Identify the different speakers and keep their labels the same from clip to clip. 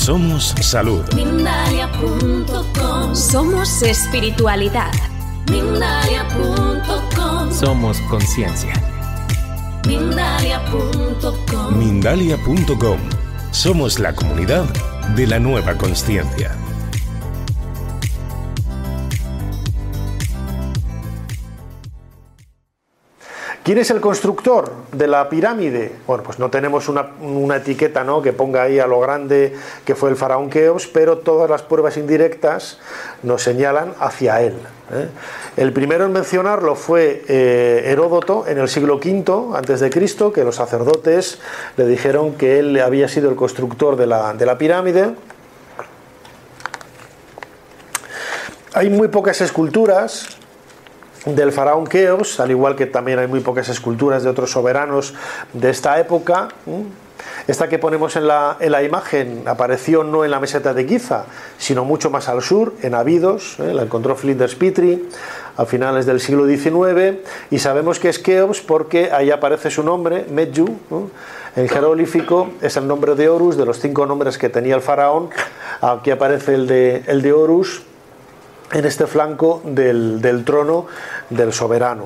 Speaker 1: Somos salud.
Speaker 2: Mindalia.com.
Speaker 3: Somos espiritualidad.
Speaker 2: Mindalia.com.
Speaker 4: Somos conciencia.
Speaker 2: Mindalia.com.
Speaker 1: Mindalia.com. Somos la comunidad de la nueva consciencia.
Speaker 5: ¿Quién es el constructor de la pirámide? Bueno, pues no tenemos una etiqueta, ¿no?, que ponga ahí a lo grande que fue el faraón Keops, pero todas las pruebas indirectas nos señalan hacia él. El primero en mencionarlo fue Heródoto en el siglo V a.C., que los sacerdotes le dijeron que él había sido el constructor de la pirámide. Hay muy pocas esculturas del faraón Keops, al igual que también hay muy pocas esculturas de otros soberanos de esta época. Esta que ponemos en la imagen apareció no en la meseta de Giza, sino mucho más al sur, en Abidos. La encontró Flinders Petrie a finales del siglo XIX, y sabemos que es Keops porque ahí aparece su nombre, Medju, ¿no? En jeroglífico es el nombre de Horus, de los 5 nombres que tenía el faraón. Aquí aparece el de Horus en este flanco del trono del soberano.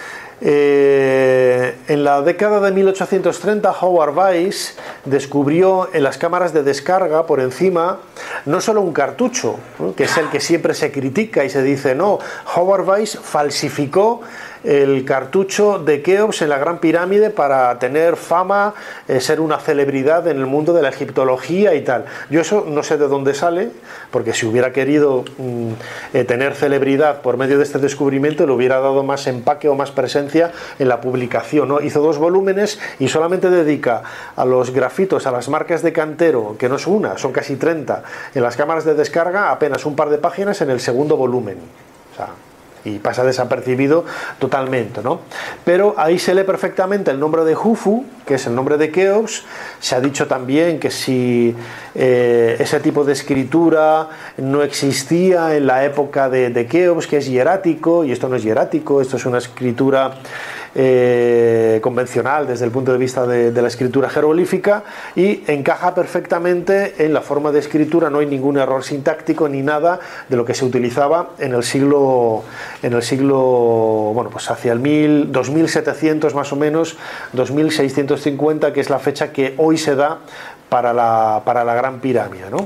Speaker 5: En la década de 1830, Howard Weiss descubrió en las cámaras de descarga por encima no solo un cartucho, ¿no?, que es el que siempre se critica y se dice no, Howard Weiss falsificó el cartucho de Keops en la Gran Pirámide para tener fama, ser una celebridad en el mundo de la egiptología y tal. Yo eso no sé de dónde sale, porque si hubiera querido tener celebridad por medio de este descubrimiento, le hubiera dado más empaque o más presencia en la publicación, ¿no? Hizo 2 volúmenes y solamente dedica a los grafitos, a las marcas de cantero, que no es una, son casi 30, en las cámaras de descarga, apenas un par de páginas en el segundo volumen. O sea, y pasa desapercibido totalmente, ¿no? Pero ahí se lee perfectamente el nombre de Jufu, que es el nombre de Keops. Se ha dicho también que si ese tipo de escritura no existía en la época de Keops, que es hierático, y esto no es hierático, esto es una escritura convencional desde el punto de vista de la escritura jeroglífica, y encaja perfectamente en la forma de escritura. No hay ningún error sintáctico ni nada de lo que se utilizaba en el siglo, bueno, pues hacia el 2700 más o menos, 2650, que es la fecha que hoy se da para la Gran Pirámide, ¿no?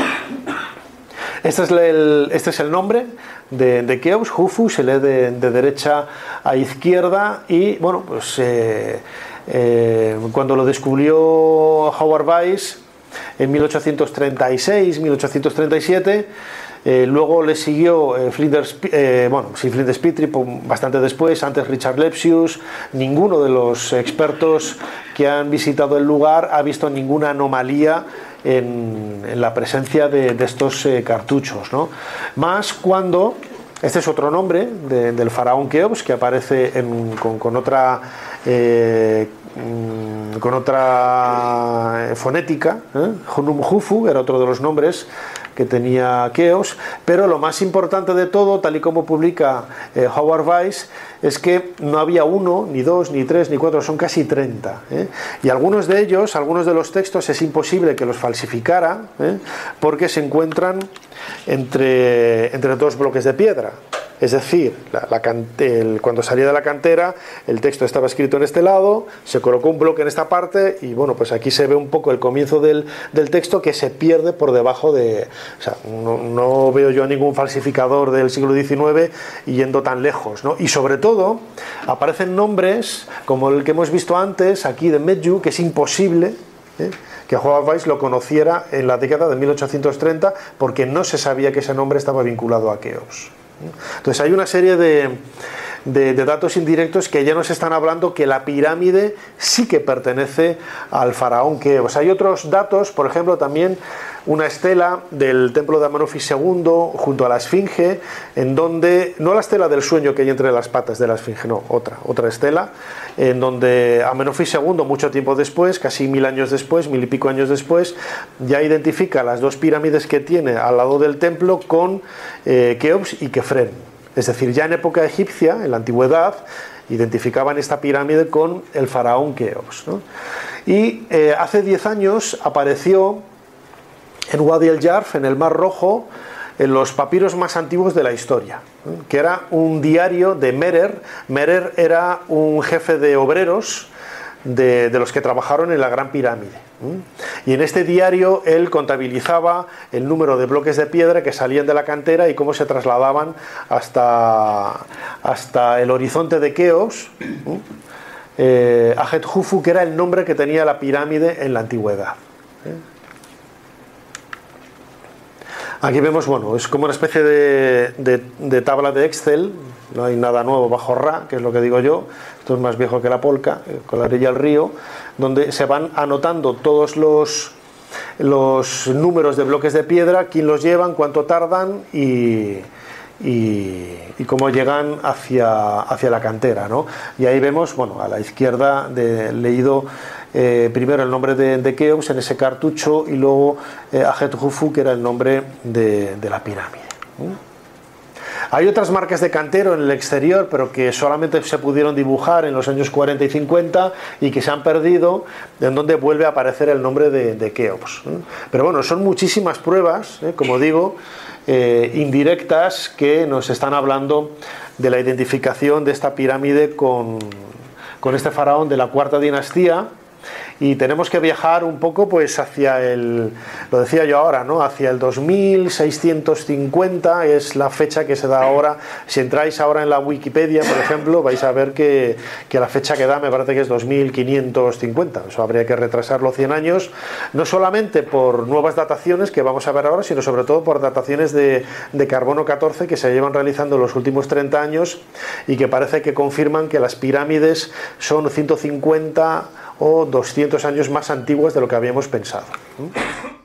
Speaker 5: Este es el nombre de Keops, Jufu, se lee de derecha a izquierda, y bueno, pues cuando lo descubrió Howard Weiss en 1836-1837, luego le siguió Flinders Petrie bastante después, antes Richard Lepsius. Ninguno de los expertos que han visitado el lugar ha visto ninguna anomalía en la presencia de estos cartuchos, ¿no? Más cuando este es otro nombre del faraón Keops, que aparece con otra fonética. Hunum Jufu era otro de los nombres que tenía Keops, pero lo más importante de todo, tal y como publica Howard Weiss, es que no había 1, ni 2, ni 3, ni 4, son casi 30. Y algunos de ellos, algunos de los textos, es imposible que los falsificara, porque se encuentran entre 2 bloques de piedra. Es decir, cuando salía de la cantera, el texto estaba escrito en este lado, se colocó un bloque en esta parte, y bueno, pues aquí se ve un poco el comienzo del texto, que se pierde por debajo de... O sea, no veo yo a ningún falsificador del siglo XIX yendo tan lejos, ¿no? Y sobre todo, aparecen nombres como el que hemos visto antes, aquí de Medju, que es imposible que Howard Weiss lo conociera en la década de 1830, porque no se sabía que ese nombre estaba vinculado a Keops. Entonces hay una serie de datos indirectos que ya nos están hablando que la pirámide sí que pertenece al faraón Keops. Hay otros datos, por ejemplo, también una estela del templo de Amenofis II junto a la Esfinge, en donde, no la estela del sueño que hay entre las patas de la Esfinge, no, otra estela, en donde Amenofis II, mucho tiempo después, casi 1000 años después, 1000 y pico años después, ya identifica las 2 pirámides que tiene al lado del templo con Keops y Kefren. Es decir, ya en época egipcia, en la antigüedad, identificaban esta pirámide con el faraón Keops, ¿no? Y hace 10 años apareció en Wadi el-Jarf, en el Mar Rojo, en los papiros más antiguos de la historia, que era un diario de Merer. Merer era un jefe de obreros de los que trabajaron en la Gran Pirámide. Y en este diario él contabilizaba el número de bloques de piedra que salían de la cantera y cómo se trasladaban hasta el horizonte de Keops, Ajet-Jufu, que era el nombre que tenía la pirámide en la antigüedad. Aquí vemos, bueno, es como una especie de tabla de Excel, no hay nada nuevo bajo Ra, que es lo que digo yo, esto es más viejo que la polca, con la orilla del río, donde se van anotando todos los números de bloques de piedra, quién los llevan, cuánto tardan y cómo llegan hacia la cantera, ¿no? Y ahí vemos, bueno, a la izquierda leído primero el nombre de Keops en ese cartucho y luego Ajet-Jufu, que era el nombre de la pirámide. Hay otras marcas de cantero en el exterior, pero que solamente se pudieron dibujar en los años 40 y 50 y que se han perdido, en donde vuelve a aparecer el nombre de Keops. Pero bueno, son muchísimas pruebas, como digo, indirectas, que nos están hablando de la identificación de esta pirámide con este faraón de la cuarta dinastía. Y tenemos que viajar un poco pues hacia lo decía yo ahora, ¿no? Hacia el 2650 es la fecha que se da ahora. Si entráis ahora en la Wikipedia, por ejemplo, vais a ver que la fecha que da me parece que es 2550. Eso habría que retrasarlo 100 años, no solamente por nuevas dataciones que vamos a ver ahora, sino sobre todo por dataciones de carbono 14 que se llevan realizando en los últimos 30 años y que parece que confirman que las pirámides son 150 o 200 años más antiguas de lo que habíamos pensado.